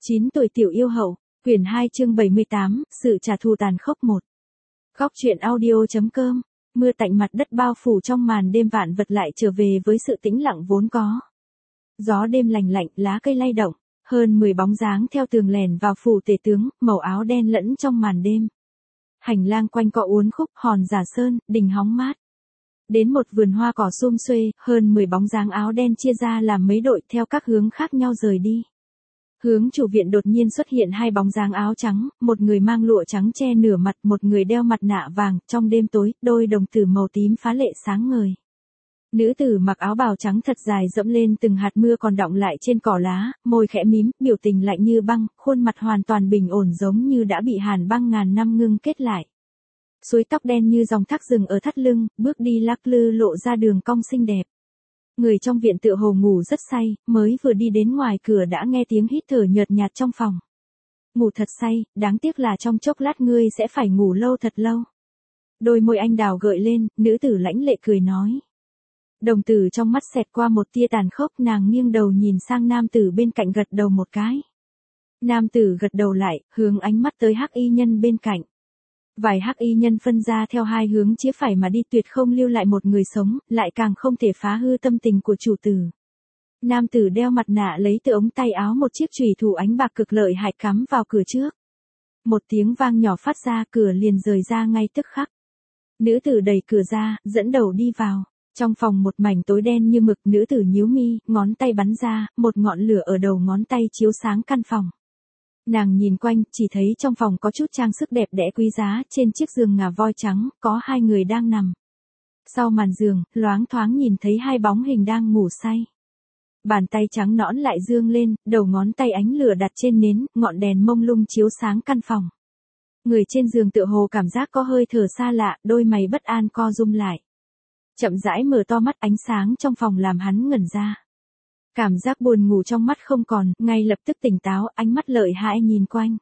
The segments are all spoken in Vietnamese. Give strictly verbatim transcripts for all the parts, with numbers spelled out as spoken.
chín tuổi tiểu yêu hậu, quyển hai chương bảy mươi tám, sự trả thù tàn khốc một. Góc truyện audio.com, mưa tạnh mặt đất bao phủ trong màn đêm vạn vật lại trở về với sự tĩnh lặng vốn có. Gió đêm lành lạnh, lá cây lay động, hơn mười bóng dáng theo tường lèn vào phủ tể tướng, màu áo đen lẫn trong màn đêm. Hành lang quanh co uốn khúc, hòn giả sơn, đình hóng mát. Đến một vườn hoa cỏ sum xuê, hơn mười bóng dáng áo đen chia ra làm mấy đội theo các hướng khác nhau rời đi. Hướng chủ viện đột nhiên xuất hiện hai bóng dáng áo trắng, một người mang lụa trắng che nửa mặt, một người đeo mặt nạ vàng, trong đêm tối, đôi đồng tử màu tím phá lệ sáng ngời. Nữ tử mặc áo bào trắng thật dài dẫm lên từng hạt mưa còn đọng lại trên cỏ lá, môi khẽ mím, biểu tình lạnh như băng, khuôn mặt hoàn toàn bình ổn giống như đã bị hàn băng ngàn năm ngưng kết lại. Suối tóc đen như dòng thác rừng ở thắt lưng, bước đi lắc lư lộ ra đường cong xinh đẹp. Người trong viện tựa hồ ngủ rất say, mới vừa đi đến ngoài cửa đã nghe tiếng hít thở nhợt nhạt trong phòng. Ngủ thật say, đáng tiếc là trong chốc lát ngươi sẽ phải ngủ lâu thật lâu. Đôi môi anh đào gợi lên, nữ tử lãnh lệ cười nói. Đồng tử trong mắt xẹt qua một tia tàn khốc, nàng nghiêng đầu nhìn sang nam tử bên cạnh gật đầu một cái. Nam tử gật đầu lại, hướng ánh mắt tới hắc y nhân bên cạnh. Vài hắc y nhân phân ra theo hai hướng chĩa phải mà đi, tuyệt không lưu lại một người sống, lại càng không thể phá hư tâm tình của chủ tử. Nam tử đeo mặt nạ lấy từ ống tay áo một chiếc chùy thủ ánh bạc cực lợi hại cắm vào cửa trước. Một tiếng vang nhỏ phát ra, cửa liền rời ra ngay tức khắc. Nữ tử đẩy cửa ra, dẫn đầu đi vào. Trong phòng một mảnh tối đen như mực, nữ tử nhíu mi, ngón tay bắn ra, một ngọn lửa ở đầu ngón tay chiếu sáng căn phòng. Nàng nhìn quanh, chỉ thấy trong phòng có chút trang sức đẹp đẽ quý giá, trên chiếc giường ngà voi trắng, có hai người đang nằm. Sau màn giường, loáng thoáng nhìn thấy hai bóng hình đang ngủ say. Bàn tay trắng nõn lại dương lên, đầu ngón tay ánh lửa đặt trên nến, ngọn đèn mông lung chiếu sáng căn phòng. Người trên giường tựa hồ cảm giác có hơi thở xa lạ, đôi mày bất an co rúm lại. Chậm rãi mở to mắt, ánh sáng trong phòng làm hắn ngẩn ra. Cảm giác buồn ngủ trong mắt không còn, ngay lập tức tỉnh táo, ánh mắt lợi hại nhìn quanh.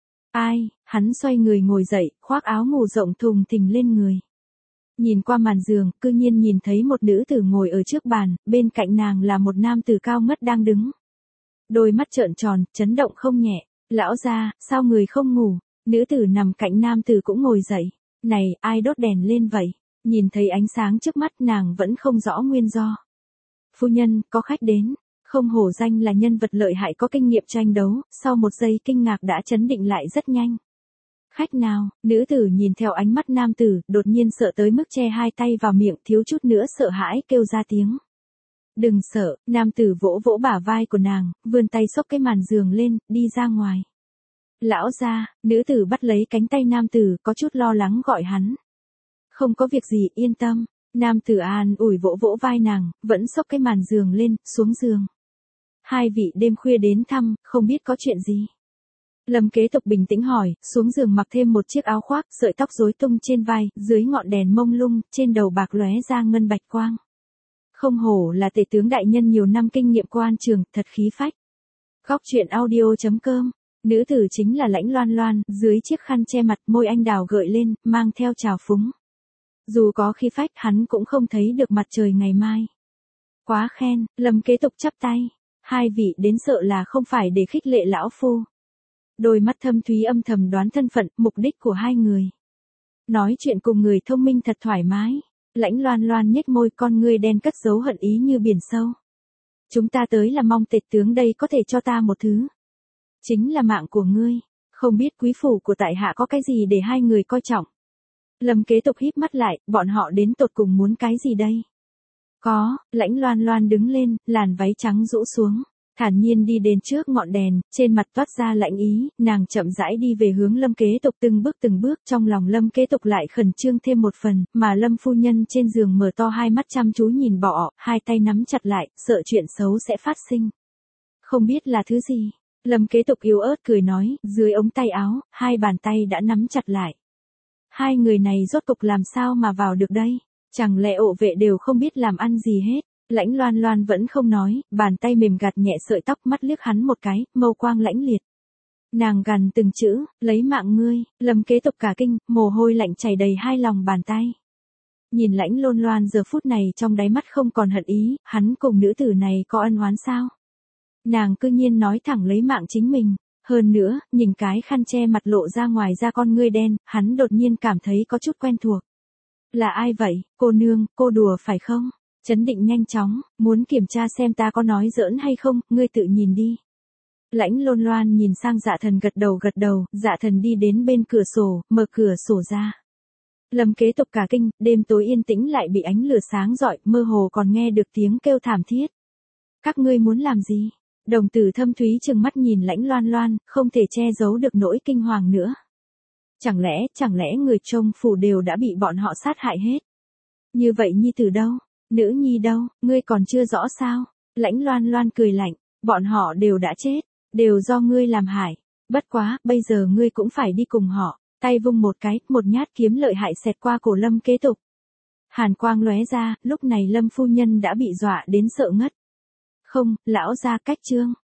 Ai, hắn xoay người ngồi dậy, khoác áo ngủ rộng thùng thình lên người. Nhìn qua màn giường, cư nhiên nhìn thấy một nữ tử ngồi ở trước bàn, bên cạnh nàng là một nam tử cao ngất đang đứng. Đôi mắt trợn tròn, chấn động không nhẹ. Lão gia, sao người không ngủ? Nữ tử nằm cạnh nam tử cũng ngồi dậy. Này, ai đốt đèn lên vậy? Nhìn thấy ánh sáng trước mắt, nàng vẫn không rõ nguyên do. Phu nhân, có khách đến. Không hổ danh là nhân vật lợi hại có kinh nghiệm tranh đấu, sau một giây kinh ngạc đã chấn định lại rất nhanh. Khách nào? Nữ tử nhìn theo ánh mắt nam tử, đột nhiên sợ tới mức che hai tay vào miệng, thiếu chút nữa sợ hãi kêu ra tiếng. Đừng sợ, nam tử vỗ vỗ bả vai của nàng, vươn tay xốc cái màn giường lên, đi ra ngoài. Lão gia, nữ tử bắt lấy cánh tay nam tử, có chút lo lắng gọi hắn. Không có việc gì, yên tâm. Nam tử an ủi vỗ vỗ vai nàng, vẫn xốc cái màn giường lên, xuống giường. Hai vị đêm khuya đến thăm, không biết có chuyện gì. Lâm kế tục bình tĩnh hỏi, xuống giường mặc thêm một chiếc áo khoác, sợi tóc rối tung trên vai, dưới ngọn đèn mông lung, trên đầu bạc lóe ra ngân bạch quang. Không hổ là tể tướng đại nhân nhiều năm kinh nghiệm quan trường, thật khí phách. Góc truyện audio.com, nữ tử chính là Lãnh Loan Loan, dưới chiếc khăn che mặt, môi anh đào gợi lên, mang theo trào phúng. Dù có khí phách, hắn cũng không thấy được mặt trời ngày mai. Quá khen, Lâm kế tục chắp tay. Hai vị đến sợ là không phải để khích lệ lão phu. Đôi mắt thâm thúy âm thầm đoán thân phận, mục đích của hai người. Nói chuyện cùng người thông minh thật thoải mái. Lãnh Loan Loan nhếch môi, con ngươi đen cất giấu hận ý như biển sâu. Chúng ta tới là mong tể tướng đây có thể cho ta một thứ. Chính là mạng của ngươi. Không biết quý phủ của tại hạ có cái gì để hai người coi trọng. Lâm kế tục híp mắt lại, bọn họ đến tột cùng muốn cái gì đây? Có, Lãnh Loan Loan đứng lên, làn váy trắng rũ xuống, thản nhiên đi đến trước ngọn đèn, trên mặt toát ra lạnh ý, nàng chậm rãi đi về hướng Lâm kế tục, từng bước từng bước, trong lòng Lâm kế tục lại khẩn trương thêm một phần, mà Lâm phu nhân trên giường mở to hai mắt chăm chú nhìn bọ, hai tay nắm chặt lại, sợ chuyện xấu sẽ phát sinh. Không biết là thứ gì, Lâm kế tục yếu ớt cười nói, dưới ống tay áo, hai bàn tay đã nắm chặt lại. Hai người này rốt cục làm sao mà vào được đây? Chẳng lẽ ổ vệ đều không biết làm ăn gì hết? Lãnh Loan Loan vẫn không nói, bàn tay mềm gạt nhẹ sợi tóc, mắt liếc hắn một cái, mâu quang lãnh liệt. Nàng gằn từng chữ, lấy mạng ngươi. Lâm kế tục cả kinh, mồ hôi lạnh chảy đầy hai lòng bàn tay. Nhìn Lãnh Loan Loan giờ phút này trong đáy mắt không còn hận ý, hắn cùng nữ tử này có ân oán sao? Nàng cư nhiên nói thẳng lấy mạng chính mình. Hơn nữa, nhìn cái khăn che mặt lộ ra ngoài ra con ngươi đen, hắn đột nhiên cảm thấy có chút quen thuộc. Là ai vậy, cô nương, cô đùa phải không? Chấn định nhanh chóng, muốn kiểm tra xem ta có nói giỡn hay không, ngươi tự nhìn đi. Lãnh Lôn Loan nhìn sang Dạ Thần gật đầu gật đầu, Dạ Thần đi đến bên cửa sổ, mở cửa sổ ra. Lâm Kế Tục cả kinh, đêm tối yên tĩnh lại bị ánh lửa sáng rọi, mơ hồ còn nghe được tiếng kêu thảm thiết. Các ngươi muốn làm gì? Đồng tử thâm thúy trừng mắt nhìn Lãnh Loan Loan, không thể che giấu được nỗi kinh hoàng nữa. Chẳng lẽ, chẳng lẽ người trong phủ đều đã bị bọn họ sát hại hết? Như vậy nhi tử đâu? Nữ nhi đâu? Ngươi còn chưa rõ sao? Lãnh Loan Loan cười lạnh, bọn họ đều đã chết, đều do ngươi làm hại. Bất quá, bây giờ ngươi cũng phải đi cùng họ. Tay vung một cái, một nhát kiếm lợi hại xẹt qua cổ Lâm Kế Tục. Hàn quang lóe ra, lúc này Lâm phu nhân đã bị dọa đến sợ ngất. Không, lão gia cách trương.